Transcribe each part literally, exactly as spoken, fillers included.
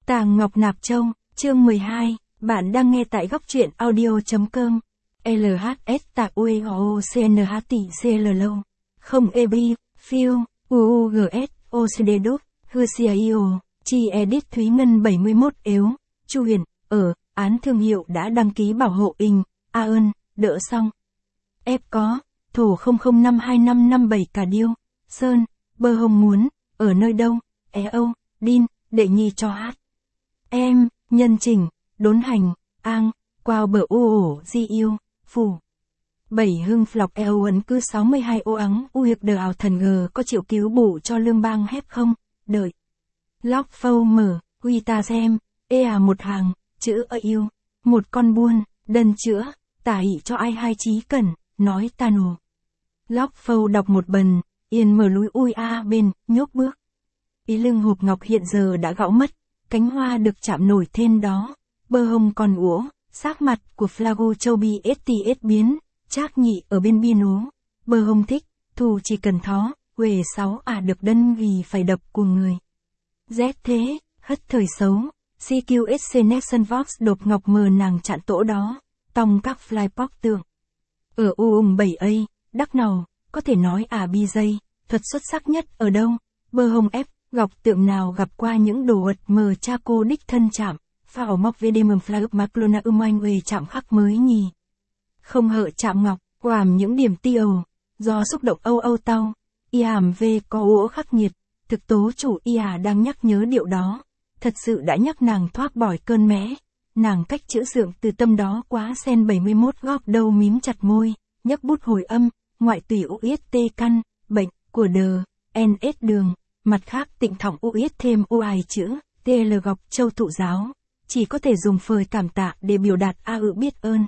Tàng Ngọc Nạp Châu, chương mười hai, bạn đang nghe tại góc truyện audio.com. lờ hát ét tạc u e o c n h t c l lâu. Không e b, Phil, u u g s, o c d đúc, hư c i o, chi edit Thúy Ngân bảy mươi mốt ếu, Chu Huyền, ở, án thương hiệu đã đăng ký bảo hộ in, a ơn, đỡ xong. Ép có, thổ không không năm hai năm năm bảy cả điêu, Sơn, bơ hồng muốn, ở nơi đâu, é âu, đin, đệ nhi cho hát. Em, nhân trình, đốn hành, ang, quao bờ u ổ di yêu, phù. Bảy hưng phọc eo ấn cứ sáu mươi hai ô ắng u hiệp đờ ảo thần gờ có chịu cứu bổ cho lương bang hép không, đợi. Lóc phâu mở, huy ta xem, ê à một hàng, chữ ơ yêu, một con buôn, đần chữa, tả ị cho ai hai chí cần, nói ta nù. Lóc phâu đọc một bần, yên mở lúi ui a bên, nhốt bước. Ý lưng hộp ngọc hiện giờ đã gão mất, cánh hoa được chạm nổi thêm đó, bơ hông còn úa, sắc mặt của Flago Châu Bi ét tê ét biến, Trác Nhị ở bên biên ố, bơ hông thích, thù chỉ cần thó, quề sáu à được đân vì phải đập của người. Z thế, hất thời xấu, xê quy ét xê Nexon Vox đột ngọc mờ nàng chặn tổ đó, tòng các fly pop tượng. Ở u ung bảy a, đắc nào, có thể nói à bi dây, thuật xuất sắc nhất ở đâu, bơ hông ép. Gọc tượng nào gặp qua những đồ vật mờ cha cô đích thân chạm, phao mọc về đêm flag maclona um anh về chạm khắc mới nhì. Không hợ chạm ngọc, quàm những điểm tiêu, do xúc động âu âu tao, y hàm về có ố khắc nghiệt, thực tố chủ y à đang nhắc nhớ điệu đó, thật sự đã nhắc nàng thoát bỏi cơn mẽ, nàng cách chữ dượng từ tâm đó quá sen bảy mươi mốt góc đầu mím chặt môi, nhấc bút hồi âm, ngoại tùy u ét tê căn, bệnh, của đờ, en ét đường. Mặt khác tịnh thỏng u ít thêm u ai chữ, tl gọc châu thụ giáo, chỉ có thể dùng phơi cảm tạ để biểu đạt a ự biết ơn.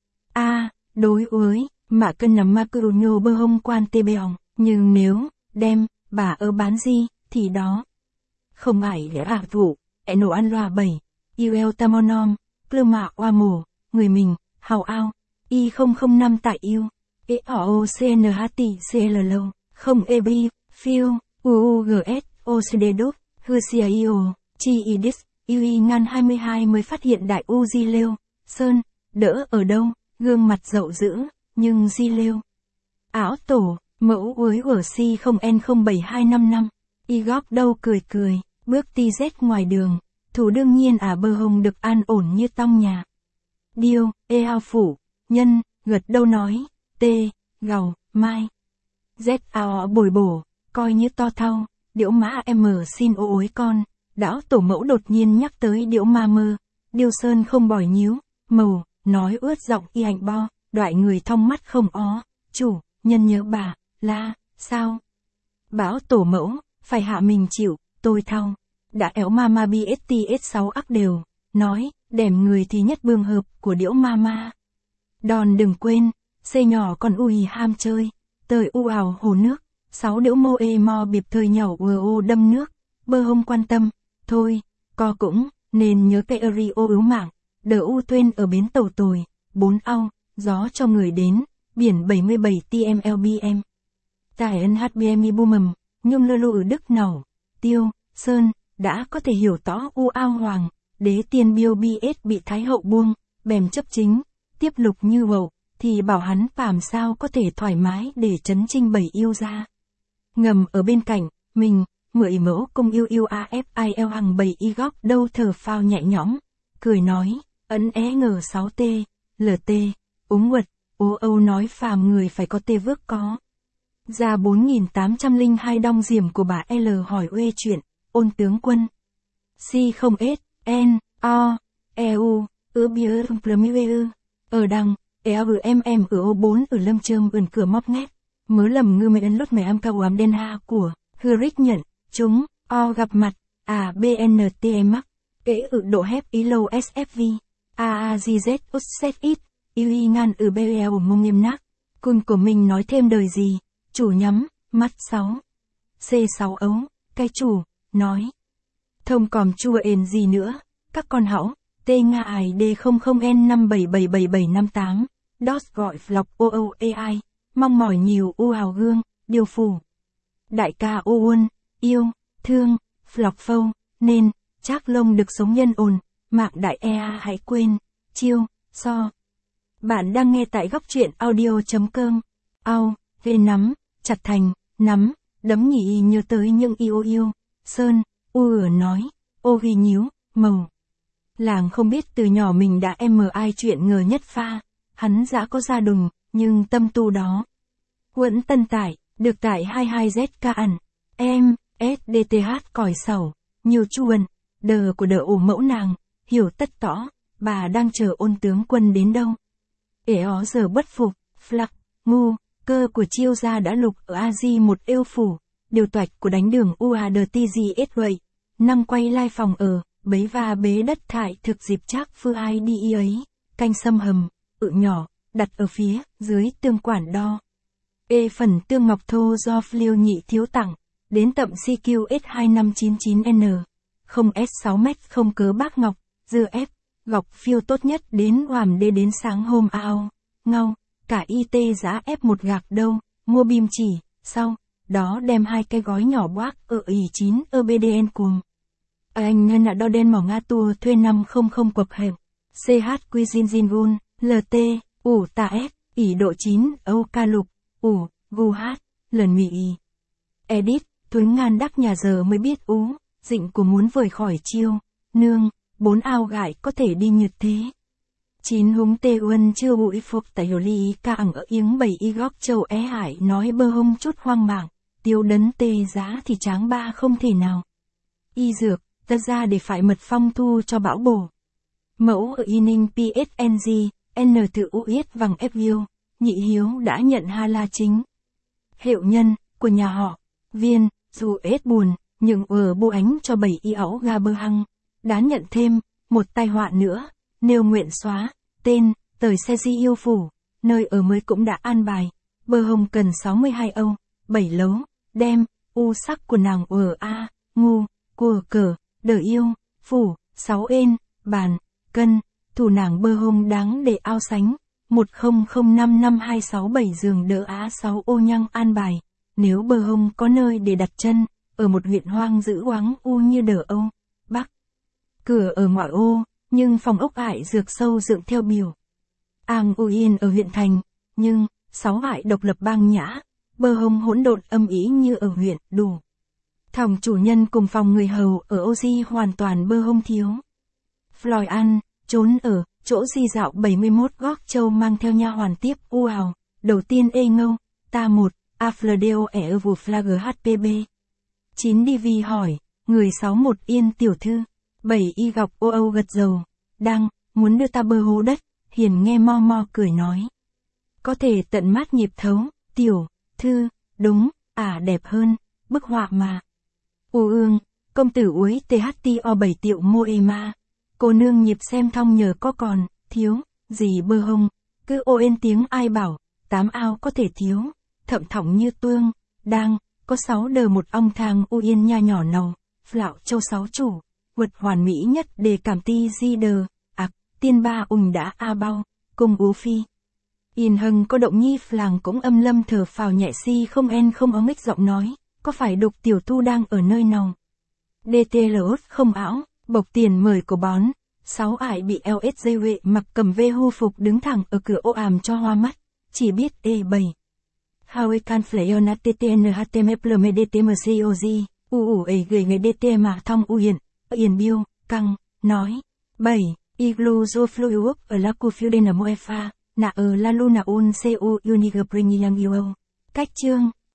A, đối với, mà cân nằm ma cư nhô bơ hông quan tê bèong, nhưng nếu, đem, bà ơ bán gì, thì đó. Không ải để ả vụ, ẹ nổ ăn loa bảy, yêu eo tamonom, klơ mạ oa mồ, người mình, hào ao, y không không năm tại yêu, e o o c n h t c l lâu, không e b, Phil. u u g s, o c d đúc, hư c i o, chi edit, u i ngăn hai mươi hai mới phát hiện đại u di lêu, Sơn, đỡ ở đâu, gương mặt dậu dữ, nhưng di lêu. Áo tổ, mẫu với ở si không n không bảy hai năm năm, y góp đâu cười cười, bước ti dét ngoài đường, thủ đương nhiên à bơ hông được an ổn như tong nhà. Điêu, ê ao phủ, nhân, gật đâu nói, tê, gầu, mai. Z ao bồi bổ. Coi như to thau, điểu mã em xin ô ối con, đảo tổ mẫu đột nhiên nhắc tới điểu ma mơ, điêu sơn không bỏi nhíu, màu, nói ướt giọng y hạnh bo, đoại người thong mắt không ó, chủ, nhân nhớ bà, la, sao? Bảo tổ mẫu, phải hạ mình chịu, tôi thau, đã éo ma ma bi ét tê ét sáu ắc đều, nói, đẻm người thì nhất bương hợp của điểu ma ma. Đòn đừng quên, xê nhỏ còn ui ham chơi, tời u ảo hồ nước. Sáu điểu mô ê mo biệp thời nhỏ ùa ô đâm nước, bơ hông quan tâm, thôi, co cũng, nên nhớ cây ri ô ứu mạng, đỡ u tuyên ở bến tàu tồi, bốn ao, gió cho người đến, biển bảy mươi bảy tê em lờ bê em. Tại en hát bê em i bu mầm, nhung lơ lụ ở đức nỏ, tiêu, sơn, đã có thể hiểu tỏ u ao hoàng, đế tiên biêu bi ết bị thái hậu buông, bèm chấp chính, tiếp lục như vậu, thì bảo hắn phàm sao có thể thoải mái để chấn trinh bảy yêu ra. Ngầm ở bên cạnh, mình, mười mẫu công yêu yêu a ép i l hằng bảy y góc đâu thở phao nhẹ nhõm, cười nói, ấn é ngờ sáu t, lt, úng quật, ố âu nói phàm người phải có tê vước có. Ra bốn nghìn tám trăm lẻ hai đong diềm của bà L hỏi uê chuyện, ôn tướng quân. Si không s, n, o, eu, ư bia plmiu, ở đằng, eo em em ở ô bốn ở lâm trơm ưn cửa móc ngét. Mớ lầm ngư mê ấn lốt mẹ am cao ám đen ha của, hư rích nhận, chúng, o gặp mặt, à bntm, kể ự độ hép ý lâu sfv, a azz út set ít, yêu y ngàn ử bl mông nghiêm nắc, cun của mình nói thêm đời gì, chủ nhắm, mắt sáu, c sáu ấu, cái chủ, nói. Thông còm chua ền gì nữa, các con hảo, t nga ải d không không n năm bảy bảy bảy bảy năm tám, dos gọi flọc o o ai. Mong mỏi nhiều u hào gương, điều phủ. Đại ca ô uân, yêu, thương, flọc phâu, nên, Trác Lông được sống nhân ồn, mạng đại ea hãy quên, chiêu, so. Bạn đang nghe tại góc truyện audio.com. Ao, ghê nắm, chặt thành, nắm, đấm nhị nhớ tới những yêu yêu. Sơn, u ửa nói, ô ghi nhíu, màu. Làng không biết từ nhỏ mình đã em ai chuyện ngờ nhất pha. Hắn dã có ra đùng, nhưng tâm tu đó. Quẫn tân tải, được tải hai mươi hai Z K ẩn. Em, S D T H còi sầu, nhiều chuồn, đờ của đỡ ủ mẫu nàng, hiểu tất tỏ, bà đang chờ ôn tướng quân đến đâu. Ế ó giờ bất phục, flak, ngu, cơ của chiêu gia đã lục ở a di một yêu phủ, điều toạch của đánh đường u a d t g s vậy, năm quay lai phòng ở, bấy và bế đất thải thực dịp chắc phương ai đi y ấy, canh xâm hầm, ự nhỏ, đặt ở phía, dưới tương quản đo. Ê phần tương ngọc thô do Liêu nhị thiếu tặng, đến tậm C Q S hai năm chín chín N, không S sáu mét không cớ bác ngọc, dưa ép, gọc phiêu tốt nhất đến hoàm đê đến sáng hôm ao, ngau, cả y tê giá ép một gạc đâu, mua bim chỉ, sau, đó đem hai cái gói nhỏ boác ở ý chín ở B D N cùng. Anh ngân ạ đo đen mỏ Nga tua thuê năm không không quập hẹp, C H Cuisine Zingun, L T, ủ tà F, ỉ độ chín, Âu ca lục, ủ, gu hát, lần mị y. Edit, Tuấn Ngan đắc nhà giờ mới biết ú, dịnh của muốn vời khỏi chiêu, nương, bốn ao gải có thể đi nhật thế. Chín húng tê uân chưa bụi phục tại hiểu ly ca ẳng ở yếng bảy y góc châu é hải nói bơ hông chút hoang mạng, tiêu đấn tê giá thì tráng ba không thể nào. Y dược, ta ra để phải mật phong thu cho bão bổ. Mẫu ở y ninh P S N G, N tự u yết vằng F yêu, nhị hiếu đã nhận ha la chính. Hiệu nhân, của nhà họ, viên, dù ết buồn, nhưng ở bô ánh cho bảy y áo ga bơ hăng, đã nhận thêm, một tai họa nữa, nêu nguyện xóa, tên, tời xe di yêu phủ, nơi ở mới cũng đã an bài, bơ hông cần sáu mươi hai âu, bảy lấu, đem, u sắc của nàng ở A, ngu, của cờ, đờ yêu, phủ, sáu ên, bàn, cân, thủ nàng bơ hông đáng để ao sánh, một không không năm năm hai sáu bảy giường đỡ á sáu ô nhăng an bài, nếu bơ hông có nơi để đặt chân, ở một huyện hoang dữ oáng u như đờ Âu, Bắc. Cửa ở ngoại ô, nhưng phòng ốc ải dược sâu dựng theo biểu. Ang u yên ở huyện thành, nhưng, sáu ải độc lập bang nhã, bơ hông hỗn độn âm ý như ở huyện đủ. Thòng chủ nhân cùng phòng người hầu ở ô di hoàn toàn bơ hông thiếu. Floyd ăn, trốn ở, chỗ di dạo bảy mươi mốt góc châu mang theo nha hoàn tiếp u ào, đầu tiên ê ngâu, ta một, Afledeo ẻ vù flag H P B. chín D V hỏi, người sáu một yên tiểu thư, bảy y gọc ô âu gật dầu, đang, muốn đưa ta bơ hố đất, hiền nghe mo mo cười nói. Có thể tận mát nhịp thấu, tiểu, thư, đúng, ả đẹp hơn, bức họa mà. U ương, công tử uối T H T O bảy tiệu mô ê ma, cô nương nhịp xem thong nhờ có còn, thiếu, gì bơ hông, cứ ô ên tiếng ai bảo, tám ao có thể thiếu, thậm thỏng như tương, đang, có sáu đờ một ong thang u yên nha nhỏ nầu, phạo châu sáu chủ, vật hoàn mỹ nhất để cảm ti di đờ, ạc, tiên ba ùng đã a bao, cùng ú phi. Yên hưng có động nhi làng cũng âm lâm thở phào nhẹ si không en không ống ích giọng nói, có phải đục tiểu thu đang ở nơi nào? D T L không ảo, bộc tiền mời của bón, sáu ải bị L S dây huệ mặc cầm vê hu phục đứng thẳng ở cửa ô àm cho hoa mắt, chỉ biết E bảy. How I can play on a T T N H T M P L M D T M C O G, u ủ ế gửi người D T mà thong u hiền, yên biêu, căng, nói. bảy. Iglu zo fluiup ở la cu fiu đen ở moefa, nạ ở la luna un cu uniger pring yang yêu. Cách chương.